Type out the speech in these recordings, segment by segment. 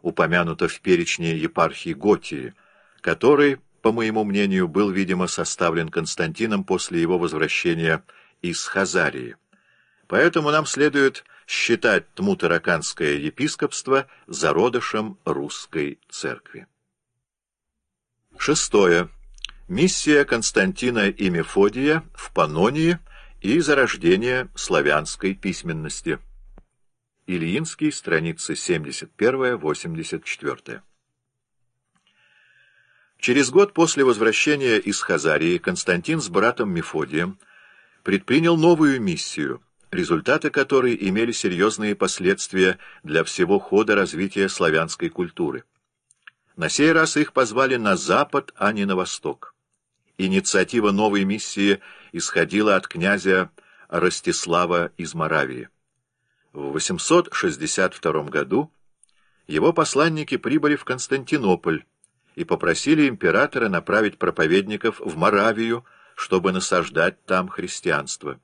упомянуто в перечне епархии Готии, который, по моему мнению, был, видимо, составлен Константином после его возвращения из Хазарии. Поэтому нам следует считать Тмутараканское епископство зародышем русской церкви. Шестое. Миссия Константина и Мефодия в Паннонии и зарождение славянской письменности. Ильинский, страницы 71-84. Через год после возвращения из Хазарии Константин с братом Мефодием предпринял новую миссию, результаты которой имели серьезные последствия для всего хода развития славянской культуры. На сей раз их позвали на запад, а не на восток. Инициатива новой миссии исходила от князя Ростислава из Моравии. В 862 году его посланники прибыли в Константинополь и попросили императора направить проповедников в Моравию, чтобы насаждать там христианство.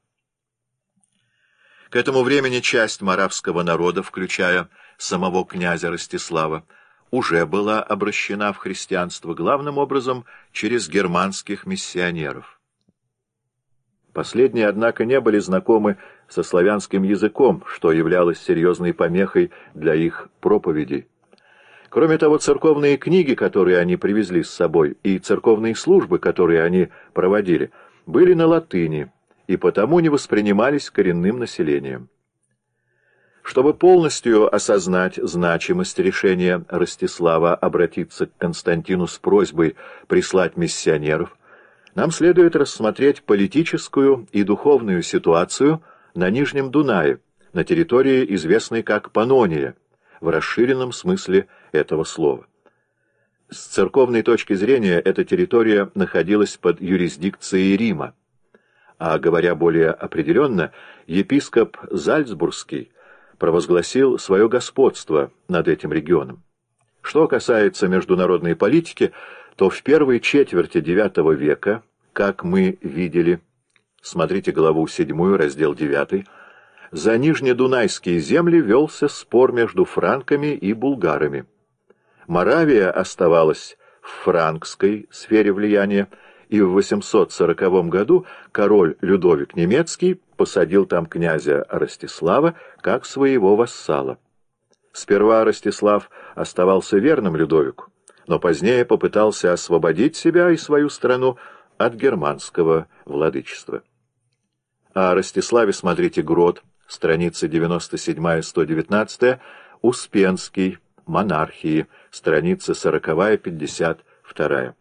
К этому времени часть моравского народа, включая самого князя Ростислава, уже была обращена в христианство главным образом через германских миссионеров. Последние, однако, не были знакомы со славянским языком, что являлось серьезной помехой для их проповедей. Кроме того, церковные книги, которые они привезли с собой, и церковные службы, которые они проводили, были на латыни и потому не воспринимались коренным населением. Чтобы полностью осознать значимость решения Ростислава обратиться к Константину с просьбой прислать миссионеров, нам следует рассмотреть политическую и духовную ситуацию на Нижнем Дунае, на территории, известной как Паннония, в расширенном смысле этого слова. С церковной точки зрения эта территория находилась под юрисдикцией Рима, а, говоря более определенно, епископ Зальцбургский провозгласил свое господство над этим регионом. Что касается международной политики, то в первой четверти IX века, как мы видели, смотрите главу 7, раздел 9, за нижнедунайские земли велся спор между франками и булгарами. Моравия оставалась в франкской сфере влияния, и в 840 году король Людовик Немецкий посадил там князя Ростислава как своего вассала. Сперва Ростислав оставался верным Людовику, но позднее попытался освободить себя и свою страну от германского владычества. О Ростиславе смотрите Грот, страницы 97-119, Успенский, Монархии, страницы 40-52.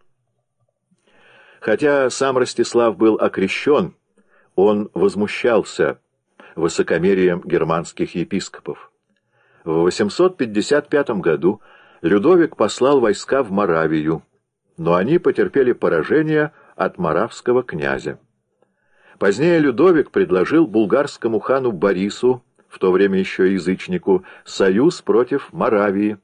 Хотя сам Ростислав был окрещен, он возмущался высокомерием германских епископов. В 855 году Людовик послал войска в Моравию, но они потерпели поражение от моравского князя. Позднее Людовик предложил булгарскому хану Борису, в то время еще язычнику, союз против Моравии.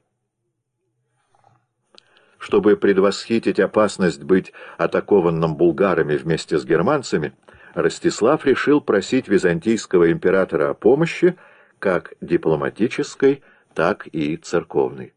Чтобы предвосхитить опасность быть атакованным булгарами вместе с германцами, Ростислав решил просить византийского императора о помощи, как дипломатической, так и церковной.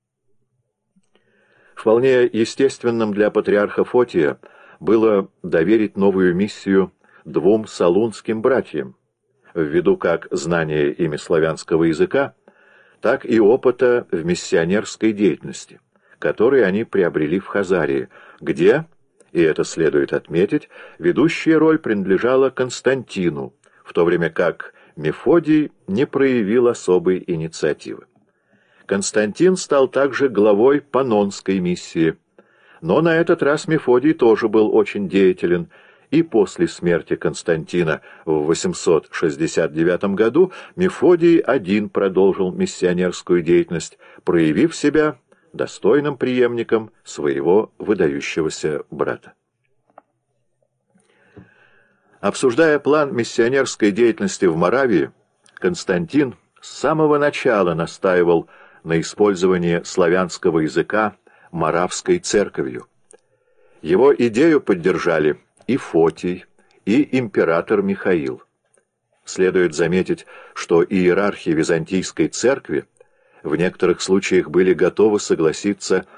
Вполне естественным для патриарха Фотия было доверить новую миссию двум салунским братьям, ввиду как знания ими славянского языка, так и опыта в миссионерской деятельности, который они приобрели в Хазарии, где, и это следует отметить, ведущая роль принадлежала Константину, в то время как Мефодий не проявил особой инициативы. Константин стал также главой Паннонской миссии, но на этот раз Мефодий тоже был очень деятелен, и после смерти Константина в 869 году Мефодий один продолжил миссионерскую деятельность, проявив себя достойным преемником своего выдающегося брата. Обсуждая план миссионерской деятельности в Моравии, Константин с самого начала настаивал на использовании славянского языка моравской церковью. Его идею поддержали и Фотий, и император Михаил. Следует заметить, что иерархи Византийской церкви в некоторых случаях были готовы согласиться